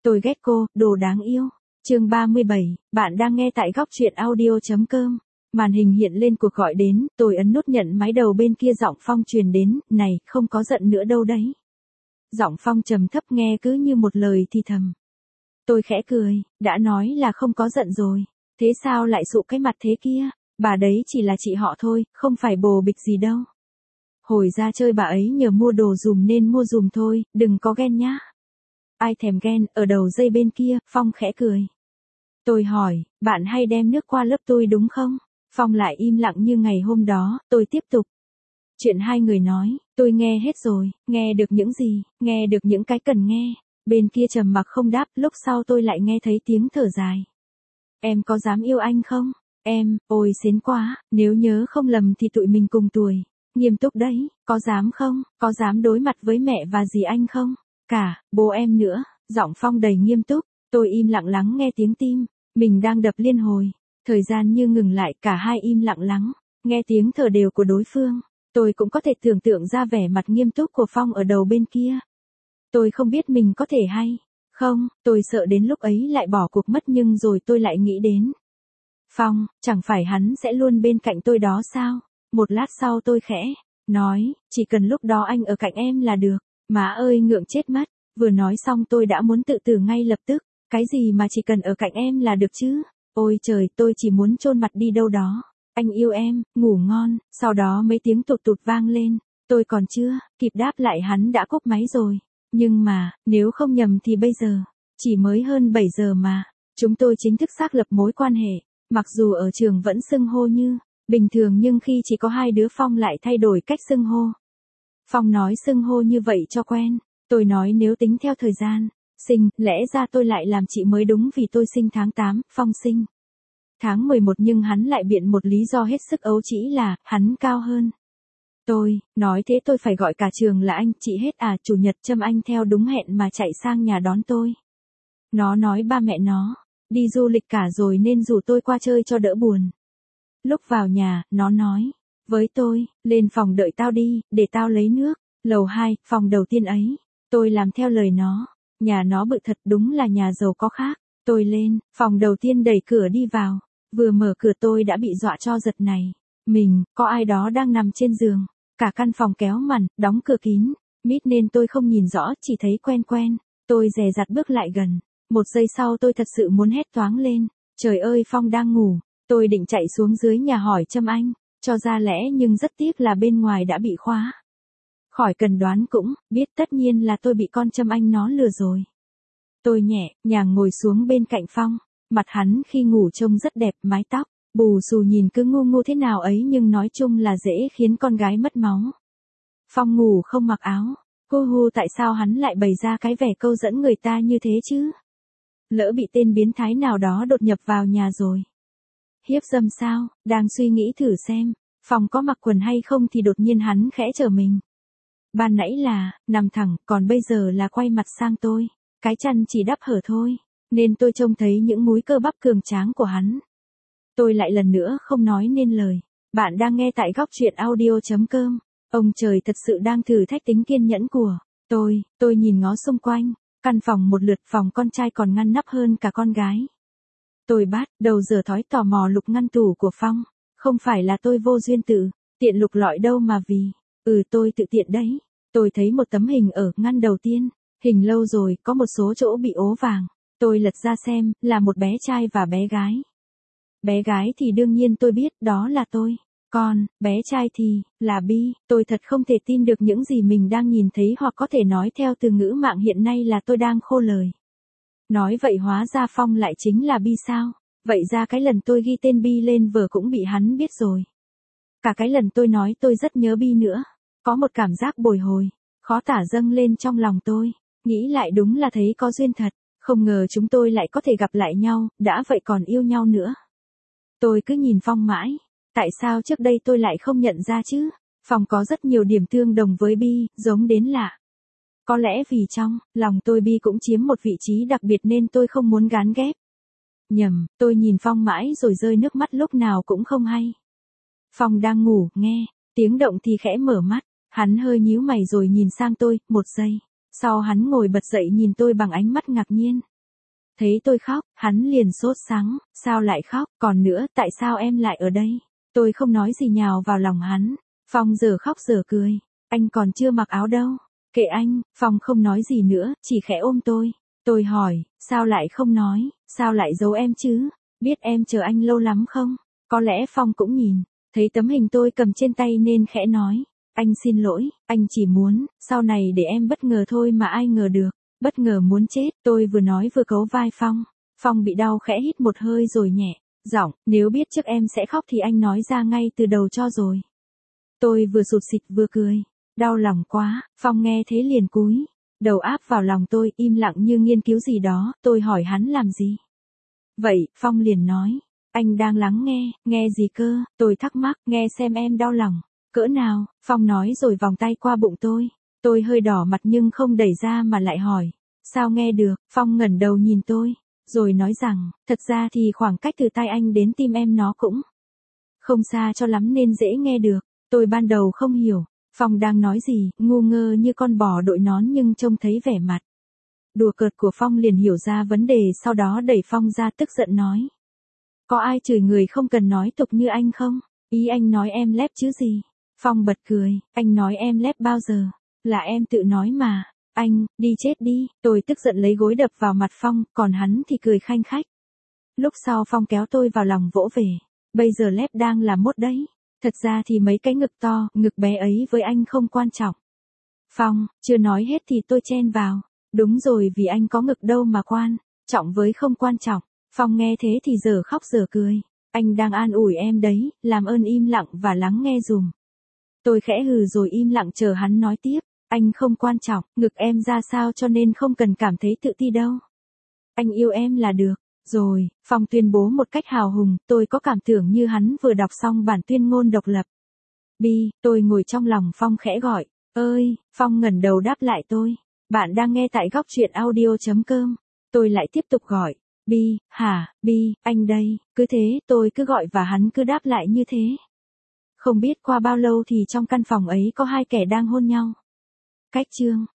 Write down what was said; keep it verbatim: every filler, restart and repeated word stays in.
Tôi ghét cô, đồ đáng yêu. Chương ba mươi bảy, bạn đang nghe tại góc truyện audio chấm com. Màn hình hiện lên cuộc gọi đến, tôi ấn nút nhận máy, đầu bên kia giọng Phong truyền đến, này, không có giận nữa đâu đấy. Giọng Phong trầm thấp nghe cứ như một lời thì thầm. Tôi khẽ cười, đã nói là không có giận rồi, thế sao lại sụ cái mặt thế kia, bà đấy chỉ là chị họ thôi, không phải bồ bịch gì đâu. Hồi ra chơi bà ấy nhờ mua đồ dùm nên mua dùm thôi, đừng có ghen nhá. Ai thèm ghen, ở đầu dây bên kia, Phong khẽ cười. Tôi hỏi, bạn hay đem nước qua lớp tôi đúng không? Phong lại im lặng như ngày hôm đó, tôi tiếp tục. Chuyện hai người nói, tôi nghe hết rồi, nghe được những gì, nghe được những cái cần nghe. Bên kia trầm mặc không đáp, lúc sau tôi lại nghe thấy tiếng thở dài. Em có dám yêu anh không? Em, ôi xến quá, nếu nhớ không lầm thì tụi mình cùng tuổi. Nghiêm túc đấy, có dám không, có dám đối mặt với mẹ và dì anh không? Cả, bố em nữa, giọng Phong đầy nghiêm túc, tôi im lặng lắng nghe tiếng tim, mình đang đập liên hồi. Thời gian như ngừng lại, cả hai im lặng lắng, nghe tiếng thở đều của đối phương. Tôi cũng có thể tưởng tượng ra vẻ mặt nghiêm túc của Phong ở đầu bên kia. Tôi không biết mình có thể hay không, tôi sợ đến lúc ấy lại bỏ cuộc mất, nhưng rồi tôi lại nghĩ đến. Phong, chẳng phải hắn sẽ luôn bên cạnh tôi đó sao? Một lát sau tôi khẽ nói, chỉ cần lúc đó anh ở cạnh em là được. Má ơi ngượng chết mất, vừa nói xong tôi đã muốn tự tử ngay lập tức. Cái gì mà chỉ cần ở cạnh em là được chứ? Ôi trời, tôi chỉ muốn chôn mặt đi đâu đó. Anh yêu em, ngủ ngon. Sau đó mấy tiếng tụt tụt vang lên. Tôi còn chưa kịp đáp lại hắn đã cúp máy rồi. Nhưng mà, nếu không nhầm thì bây giờ, chỉ mới hơn bảy giờ mà, chúng tôi chính thức xác lập mối quan hệ. Mặc dù ở trường vẫn xưng hô như bình thường, nhưng khi chỉ có hai đứa Phong lại thay đổi cách xưng hô. Phong nói xưng hô như vậy cho quen. Tôi nói nếu tính theo thời gian sinh, lẽ ra tôi lại làm chị mới đúng, vì tôi sinh tháng tám, Phong sinh tháng mười một, nhưng hắn lại biện một lý do hết sức ấu trĩ là hắn cao hơn tôi. Nói thế tôi phải gọi cả trường là anh chị hết à? Chủ nhật Trâm Anh theo đúng hẹn mà chạy sang nhà đón tôi. Nó nói ba mẹ nó đi du lịch cả rồi nên rủ tôi qua chơi cho đỡ buồn. Lúc vào nhà, nó nói với tôi, lên phòng đợi tao đi, để tao lấy nước. Lầu hai, phòng đầu tiên ấy. Tôi làm theo lời nó. Nhà nó bự thật, đúng là nhà giàu có khác. Tôi lên, phòng đầu tiên đẩy cửa đi vào. Vừa mở cửa tôi đã bị dọa cho giật này. Mình, có ai đó đang nằm trên giường. Cả căn phòng kéo màn, đóng cửa kín. Mít nên tôi không nhìn rõ, chỉ thấy quen quen. Tôi dè dặt bước lại gần. Một giây sau tôi thật sự muốn hét toáng lên. Trời ơi, Phong đang ngủ. Tôi định chạy xuống dưới nhà hỏi Trâm Anh cho ra lẽ, nhưng rất tiếc là bên ngoài đã bị khóa. Khỏi cần đoán cũng biết tất nhiên là tôi bị con Trâm Anh nó lừa rồi. Tôi nhẹ nhàng ngồi xuống bên cạnh Phong. Mặt hắn khi ngủ trông rất đẹp, mái tóc bù xù nhìn cứ ngu ngu thế nào ấy, nhưng nói chung là dễ khiến con gái mất máu. Phong ngủ không mặc áo. Cô hu, tại sao hắn lại bày ra cái vẻ câu dẫn người ta như thế chứ? Lỡ bị tên biến thái nào đó đột nhập vào nhà rồi. Hiếp dâm sao? Đang suy nghĩ thử xem Phong có mặc quần hay không thì đột nhiên hắn khẽ trở mình. Ban nãy là nằm thẳng, còn bây giờ là quay mặt sang tôi. Cái chăn chỉ đắp hở thôi, nên tôi trông thấy những múi cơ bắp cường tráng của hắn. Tôi lại lần nữa không nói nên lời. Bạn đang nghe tại góc truyện audio chấm com. Ông trời thật sự đang thử thách tính kiên nhẫn của tôi. Tôi nhìn ngó xung quanh. Căn phòng một lượt, phòng con trai còn ngăn nắp hơn cả con gái. Tôi bắt đầu giờ thói tò mò lục ngăn tủ của Phong. Không phải là tôi vô duyên tự tiện lục lọi đâu, mà vì ừ tôi tự tiện đấy. Tôi thấy một tấm hình ở ngăn đầu tiên. Hình lâu rồi, có một số chỗ bị ố vàng. Tôi lật ra xem, là một bé trai và bé gái. Bé gái thì đương nhiên tôi biết đó là tôi. Còn, bé trai thì, là Bi. Tôi thật không thể tin được những gì mình đang nhìn thấy, hoặc có thể nói theo từ ngữ mạng hiện nay là tôi đang khô lời. Nói vậy hóa ra Phong lại chính là Bi sao? Vậy ra cái lần tôi ghi tên Bi lên vở cũng bị hắn biết rồi. Cả cái lần tôi nói tôi rất nhớ Bi nữa. Có một cảm giác bồi hồi, khó tả dâng lên trong lòng tôi. Nghĩ lại đúng là thấy có duyên thật. Không ngờ chúng tôi lại có thể gặp lại nhau, đã vậy còn yêu nhau nữa. Tôi cứ nhìn Phong mãi. Tại sao trước đây tôi lại không nhận ra chứ? Phong có rất nhiều điểm tương đồng với Bi, giống đến lạ. Có lẽ vì trong lòng tôi Bi cũng chiếm một vị trí đặc biệt nên tôi không muốn gán ghép. Nhầm, tôi nhìn Phong mãi rồi rơi nước mắt lúc nào cũng không hay. Phong đang ngủ, nghe tiếng động thì khẽ mở mắt. Hắn hơi nhíu mày rồi nhìn sang tôi, một giây. Sau hắn ngồi bật dậy nhìn tôi bằng ánh mắt ngạc nhiên. Thấy tôi khóc, hắn liền sốt sắng, sao lại khóc, còn nữa, tại sao em lại ở đây? Tôi không nói gì nhào vào lòng hắn. Phong giờ khóc giờ cười, anh còn chưa mặc áo đâu. Kệ anh, Phong không nói gì nữa, chỉ khẽ ôm tôi. Tôi hỏi, sao lại không nói, sao lại giấu em chứ? Biết em chờ anh lâu lắm không? Có lẽ Phong cũng nhìn, thấy tấm hình tôi cầm trên tay nên khẽ nói. Anh xin lỗi, anh chỉ muốn, sau này để em bất ngờ thôi mà ai ngờ được. Bất ngờ muốn chết, tôi vừa nói vừa cấu vai Phong. Phong bị đau khẽ hít một hơi rồi nhẹ giọng, nếu biết trước em sẽ khóc thì anh nói ra ngay từ đầu cho rồi. Tôi vừa sụt sịt vừa cười. Đau lòng quá, Phong nghe thế liền cúi đầu áp vào lòng tôi, im lặng như nghiên cứu gì đó. Tôi hỏi hắn làm gì. Vậy, Phong liền nói, anh đang lắng nghe. Nghe gì cơ? Tôi thắc mắc, nghe xem em đau lòng cỡ nào. Phong nói rồi vòng tay qua bụng tôi. Tôi hơi đỏ mặt nhưng không đẩy ra mà lại hỏi, sao nghe được? Phong ngẩng đầu nhìn tôi, rồi nói rằng, thật ra thì khoảng cách từ tai anh đến tim em nó cũng không xa cho lắm nên dễ nghe được. Tôi ban đầu không hiểu, Phong đang nói gì, ngu ngơ như con bò đội nón nhưng trông thấy vẻ mặt đùa cợt của Phong liền hiểu ra vấn đề, sau đó đẩy Phong ra tức giận nói. Có ai chửi người không cần nói tục như anh không? Ý anh nói em lép chứ gì? Phong bật cười, anh nói em lép bao giờ? Là em tự nói mà. Anh, đi chết đi. Tôi tức giận lấy gối đập vào mặt Phong, còn hắn thì cười khanh khách. Lúc sau Phong kéo tôi vào lòng vỗ về. Bây giờ lép đang là mốt đấy. Thật ra thì mấy cái ngực to, ngực bé ấy với anh không quan trọng. Phong, chưa nói hết thì tôi chen vào. Đúng rồi, vì anh có ngực đâu mà quan trọng với không quan trọng. Phong nghe thế thì giờ khóc giờ cười. Anh đang an ủi em đấy, làm ơn im lặng và lắng nghe dùm. Tôi khẽ hừ rồi im lặng chờ hắn nói tiếp. Anh không quan trọng, ngực em ra sao cho nên không cần cảm thấy tự ti đâu. Anh yêu em là được. Rồi, Phong tuyên bố một cách hào hùng, tôi có cảm tưởng như hắn vừa đọc xong bản tuyên ngôn độc lập. Bi, tôi ngồi trong lòng Phong khẽ gọi. Ơi, Phong ngẩng đầu đáp lại tôi. Bạn đang nghe tại góc truyện audio.com. Tôi lại tiếp tục gọi. Bi, hả, Bi, anh đây. Cứ thế, tôi cứ gọi và hắn cứ đáp lại như thế. Không biết qua bao lâu thì trong căn phòng ấy có hai kẻ đang hôn nhau. Cách chương